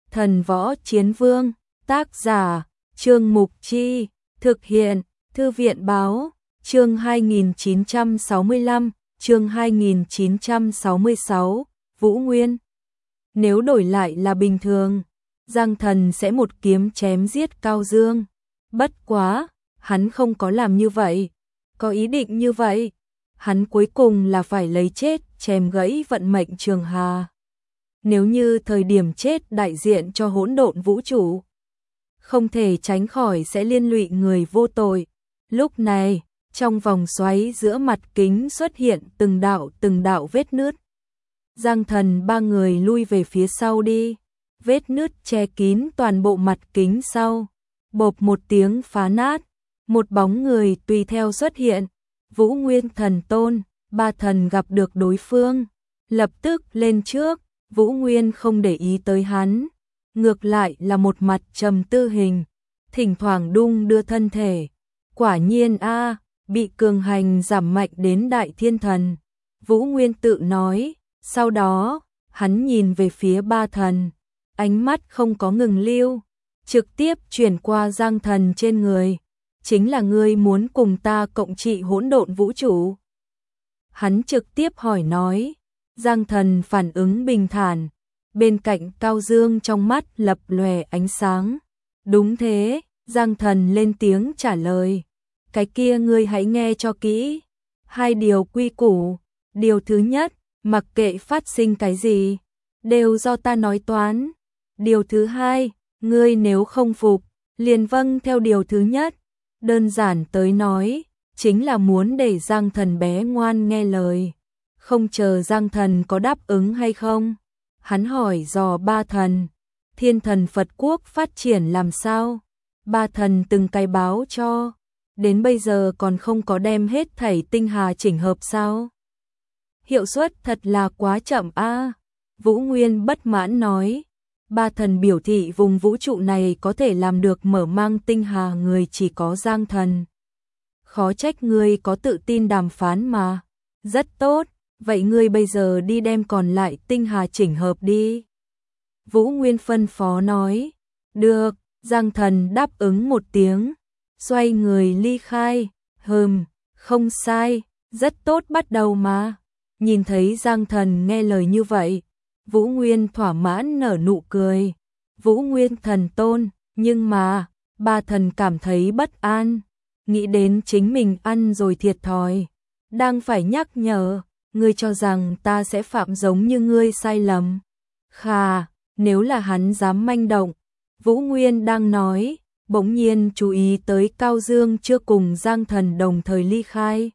Thần Võ Chiến Vương, tác giả, Trương Mục Chi, thực hiện, Thư viện Báo, chương 2965, chương 2966, Vũ Nguyên. Nếu đổi lại là bình thường, Giang Thần sẽ một kiếm chém giết Cao Dương. Bất quá, hắn không có làm như vậy, có ý định như vậy. Hắn cuối cùng là phải lấy chết chém gãy vận mệnh Trường Hà. Nếu như thời điểm chết đại diện cho hỗn độn vũ trụ, không thể tránh khỏi sẽ liên lụy người vô tội. Lúc này, trong vòng xoáy giữa mặt kính xuất hiện từng đạo vết nứt. Giang Thần ba người lui về phía sau đi, vết nứt che kín toàn bộ mặt kính sau. Bộp một tiếng phá nát, một bóng người tùy theo xuất hiện. Vũ Nguyên Thần Tôn, ba thần gặp được đối phương, lập tức lên trước. Vũ Nguyên không để ý tới hắn, ngược lại là một mặt trầm tư hình, thỉnh thoảng đung đưa thân thể. Quả nhiên bị cường hành giảm mạnh đến đại thiên thần. Vũ Nguyên tự nói, sau đó, hắn nhìn về phía ba thần, ánh mắt không có ngừng lưu, trực tiếp chuyển qua Giang Thần trên người. Chính là ngươi muốn cùng ta cộng trị hỗn độn vũ trụ? Hắn trực tiếp hỏi nói. Giang Thần phản ứng bình thản, bên cạnh Cao Dương trong mắt lập lòe ánh sáng. Đúng thế, Giang Thần lên tiếng trả lời. Cái kia ngươi hãy nghe cho kỹ. 2 điều quy củ. Điều thứ nhất, mặc kệ phát sinh cái gì, đều do ta nói toán. Điều thứ hai, ngươi nếu không phục, liền vâng theo điều thứ nhất. Đơn giản tới nói, chính là muốn để Giang Thần bé ngoan nghe lời. Không chờ Giang Thần có đáp ứng hay không, hắn hỏi dò ba thần, Thiên Thần Phật Quốc phát triển làm sao? Ba thần từng cái báo cho, đến bây giờ còn không có đem hết thảy tinh hà chỉnh hợp sao? Hiệu suất thật là quá chậm a. Vũ Nguyên bất mãn nói. Ba thần biểu thị vùng vũ trụ này có thể làm được mở mang tinh hà người chỉ có Giang Thần. Khó trách ngươi có tự tin đàm phán mà. Rất tốt, vậy ngươi bây giờ đi đem còn lại tinh hà chỉnh hợp đi. Vũ Nguyên phân phó nói. Được, Giang Thần đáp ứng một tiếng, xoay người ly khai. Không sai, rất tốt bắt đầu mà. Nhìn thấy Giang Thần nghe lời như vậy, Vũ Nguyên thỏa mãn nở nụ cười. Vũ Nguyên Thần Tôn, nhưng mà, ba thần cảm thấy bất an, nghĩ đến chính mình ăn rồi thiệt thòi. Đang phải nhắc nhở, ngươi cho rằng ta sẽ phạm giống như ngươi sai lầm. Khà, nếu là hắn dám manh động. Vũ Nguyên đang nói, bỗng nhiên chú ý tới Cao Dương chưa cùng Giang Thần đồng thời ly khai.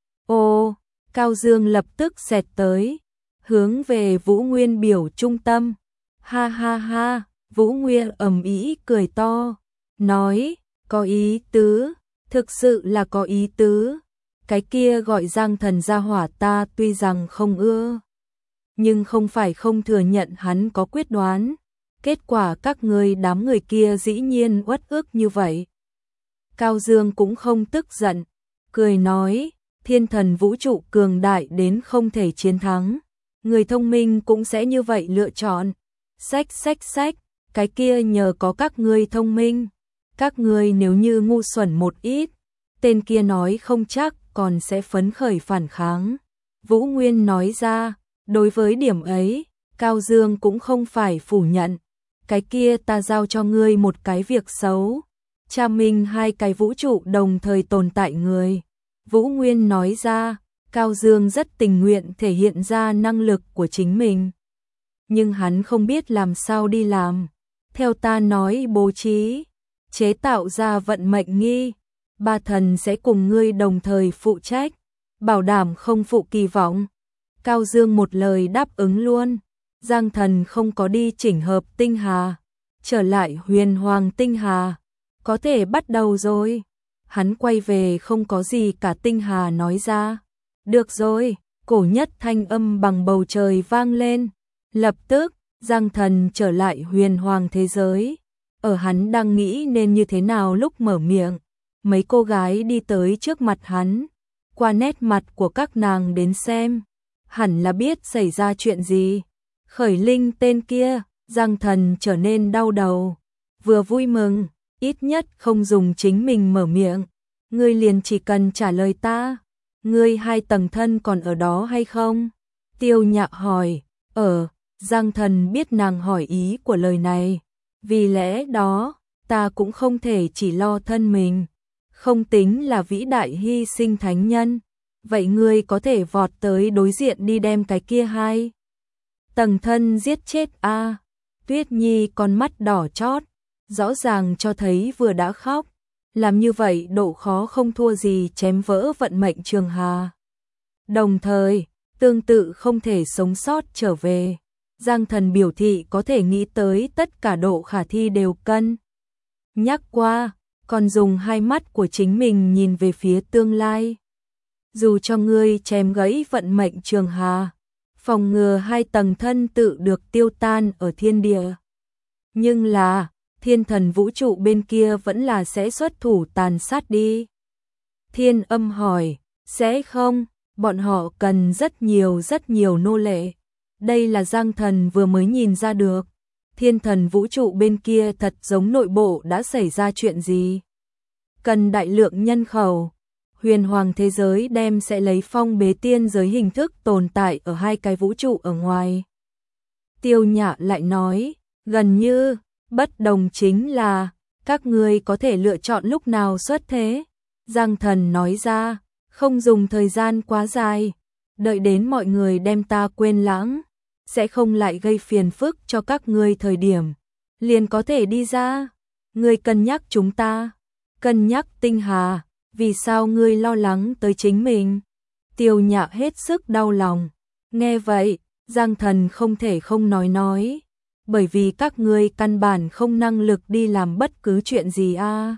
Ô, Cao Dương lập tức xẹt tới, hướng về Vũ Nguyên biểu trung tâm. Ha ha ha, Vũ Nguyên ầm ĩ cười to, nói, có ý tứ, thực sự là có ý tứ. Cái kia gọi Giang Thần ra hỏa ta tuy rằng không ưa, nhưng không phải không thừa nhận hắn có quyết đoán. Kết quả các ngươi đám người kia dĩ nhiên uất ức như vậy. Cao Dương cũng không tức giận, cười nói, thiên thần vũ trụ cường đại đến không thể chiến thắng. Người thông minh cũng sẽ như vậy lựa chọn. Sách, cái kia nhờ có các ngươi thông minh. Các ngươi nếu như ngu xuẩn một ít, tên kia nói không chắc còn sẽ phấn khởi phản kháng. Vũ Nguyên nói ra, đối với điểm ấy, Cao Dương cũng không phải phủ nhận. Cái kia ta giao cho ngươi một cái việc xấu, tra minh 2 cái vũ trụ đồng thời tồn tại người. Vũ Nguyên nói ra, Cao Dương rất tình nguyện thể hiện ra năng lực của chính mình. Nhưng hắn không biết làm sao đi làm. Theo ta nói bố trí, chế tạo ra vận mệnh nghi, ba thần sẽ cùng ngươi đồng thời phụ trách, bảo đảm không phụ kỳ vọng. Cao Dương một lời đáp ứng luôn. Giang Thần không có đi chỉnh hợp tinh hà, trở lại huyền hoàng tinh hà. Có thể bắt đầu rồi. Hắn quay về không có gì cả tinh hà nói ra. Được rồi, cổ nhất thanh âm bằng bầu trời vang lên. Lập tức, Giang Thần trở lại huyền hoàng thế giới. Ở hắn đang nghĩ nên như thế nào lúc mở miệng, mấy cô gái đi tới trước mặt hắn. Qua nét mặt của các nàng đến xem, hẳn là biết xảy ra chuyện gì. Khởi Linh tên kia, Giang Thần trở nên đau đầu, vừa vui mừng, ít nhất không dùng chính mình mở miệng. Ngươi liền chỉ cần trả lời ta, ngươi 2 tầng thân còn ở đó hay không? Tiêu Nhạc hỏi, Giang Thần biết nàng hỏi ý của lời này, vì lẽ đó, ta cũng không thể chỉ lo thân mình, không tính là vĩ đại hy sinh thánh nhân. Vậy ngươi có thể vọt tới đối diện đi đem cái kia 2 tầng thân giết chết a. Tuyết Nhi con mắt đỏ chót, rõ ràng cho thấy vừa đã khóc. Làm như vậy độ khó không thua gì chém vỡ vận mệnh Trường Hà. Đồng thời, tương tự không thể sống sót trở về. Giang Thần biểu thị có thể nghĩ tới tất cả độ khả thi đều cân nhắc qua, còn dùng 2 mắt của chính mình nhìn về phía tương lai. Dù cho ngươi chém gãy vận mệnh Trường Hà, phòng ngừa 2 tầng thân tự được tiêu tan ở thiên địa. Nhưng là, thiên thần vũ trụ bên kia vẫn là sẽ xuất thủ tàn sát đi. Thiên Âm hỏi, sẽ không, bọn họ cần rất nhiều nô lệ. Đây là Giang Thần vừa mới nhìn ra được. Thiên thần vũ trụ bên kia thật giống nội bộ đã xảy ra chuyện gì. Cần đại lượng nhân khẩu. Huyền hoàng thế giới đem sẽ lấy phong bế tiên giới hình thức tồn tại ở 2 cái vũ trụ ở ngoài. Tiêu Nhã lại nói, gần như, bất đồng chính là, các ngươi có thể lựa chọn lúc nào xuất thế. Giang Thần nói ra, không dùng thời gian quá dài, đợi đến mọi người đem ta quên lãng, sẽ không lại gây phiền phức cho các ngươi thời điểm, liền có thể đi ra. Ngươi cân nhắc chúng ta, cân nhắc Tinh Hà, vì sao ngươi lo lắng tới chính mình? Tiêu Nhã hết sức đau lòng. Nghe vậy, Giang Thần không thể không nói, bởi vì các ngươi căn bản không năng lực đi làm bất cứ chuyện gì a.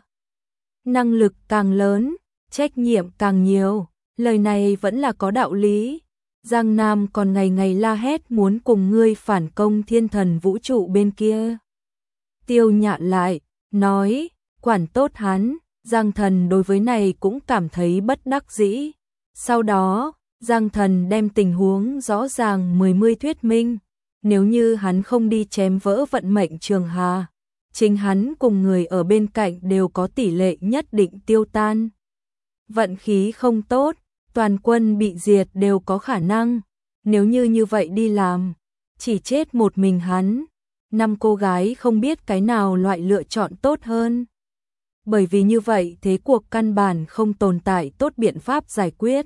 Năng lực càng lớn, trách nhiệm càng nhiều, lời này vẫn là có đạo lý. Giang Nam còn ngày ngày la hét muốn cùng ngươi phản công thiên thần vũ trụ bên kia. Tiêu Nhã lại, nói, quản tốt hắn. Giang Thần đối với này cũng cảm thấy bất đắc dĩ. Sau đó, Giang Thần đem tình huống rõ ràng mươi thuyết minh. Nếu như hắn không đi chém vỡ vận mệnh Trường Hà, chính hắn cùng người ở bên cạnh đều có tỷ lệ nhất định tiêu tan. Vận khí không tốt, toàn quân bị diệt đều có khả năng. Nếu như vậy đi làm, chỉ chết một mình hắn. 5 cô gái không biết cái nào loại lựa chọn tốt hơn. Bởi vì như vậy thế cuộc căn bản không tồn tại tốt biện pháp giải quyết.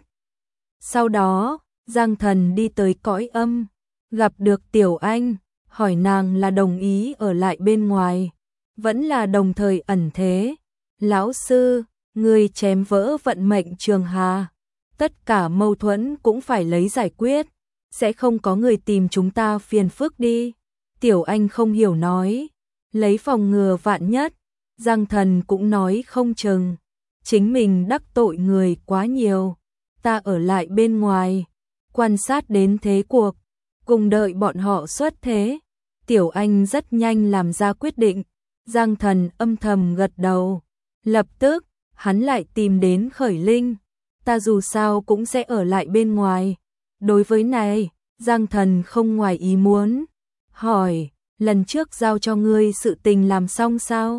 Sau đó, Giang Thần đi tới cõi âm, gặp được Tiểu Anh, hỏi nàng là đồng ý ở lại bên ngoài, vẫn là đồng thời ẩn thế. Lão sư, người chém vỡ vận mệnh Trường Hà, tất cả mâu thuẫn cũng phải lấy giải quyết, sẽ không có người tìm chúng ta phiền phức đi. Tiểu Anh không hiểu nói, lấy phòng ngừa vạn nhất. Giang Thần cũng nói không chừng, chính mình đắc tội người quá nhiều, ta ở lại bên ngoài, quan sát đến thế cuộc, cùng đợi bọn họ xuất thế. Tiểu Anh rất nhanh làm ra quyết định, Giang Thần âm thầm gật đầu, lập tức, hắn lại tìm đến Khởi Linh, ta dù sao cũng sẽ ở lại bên ngoài. Đối với này, Giang Thần không ngoài ý muốn, hỏi, lần trước giao cho ngươi sự tình làm xong sao?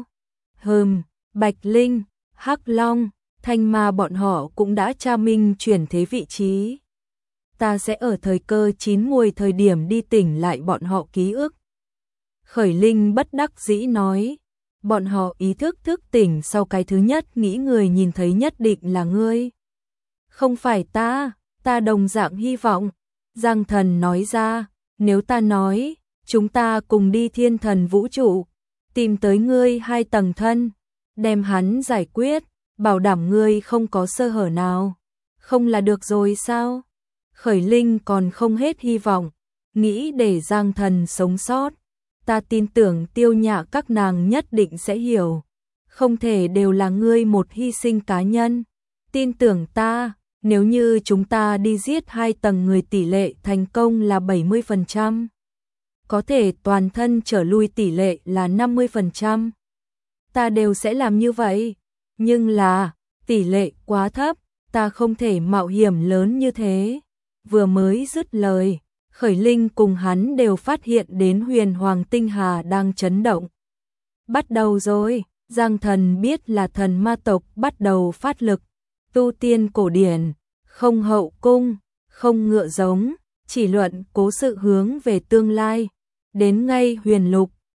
Bạch Linh, Hắc Long, Thanh Ma bọn họ cũng đã tra minh chuyển thế vị trí. Ta sẽ ở thời cơ chín muồi thời điểm đi tỉnh lại bọn họ ký ức. Khởi Linh bất đắc dĩ nói, bọn họ ý thức thức tỉnh sau cái thứ nhất nghĩ người nhìn thấy nhất định là ngươi. Không phải ta đồng dạng hy vọng. Giang Thần nói ra, nếu ta nói, chúng ta cùng đi thiên thần vũ trụ, tìm tới ngươi 2 tầng thân, đem hắn giải quyết, bảo đảm ngươi không có sơ hở nào, không là được rồi sao? Khởi Linh còn không hết hy vọng, nghĩ để Giang Thần sống sót. Ta tin tưởng Tiêu Nhã các nàng nhất định sẽ hiểu, không thể đều là ngươi một hy sinh cá nhân. Tin tưởng ta, nếu như chúng ta đi giết 2 tầng người tỷ lệ thành công là 70%. Có thể toàn thân trở lui tỷ lệ là 50%. Ta đều sẽ làm như vậy, nhưng là, tỷ lệ quá thấp, ta không thể mạo hiểm lớn như thế. Vừa mới dứt lời, Khởi Linh cùng hắn đều phát hiện đến huyền hoàng tinh hà đang chấn động. Bắt đầu rồi, Giang Thần biết là thần ma tộc bắt đầu phát lực, tu tiên cổ điển, không hậu cung, không ngựa giống, chỉ luận cố sự hướng về tương lai. Đến ngay huyền lục,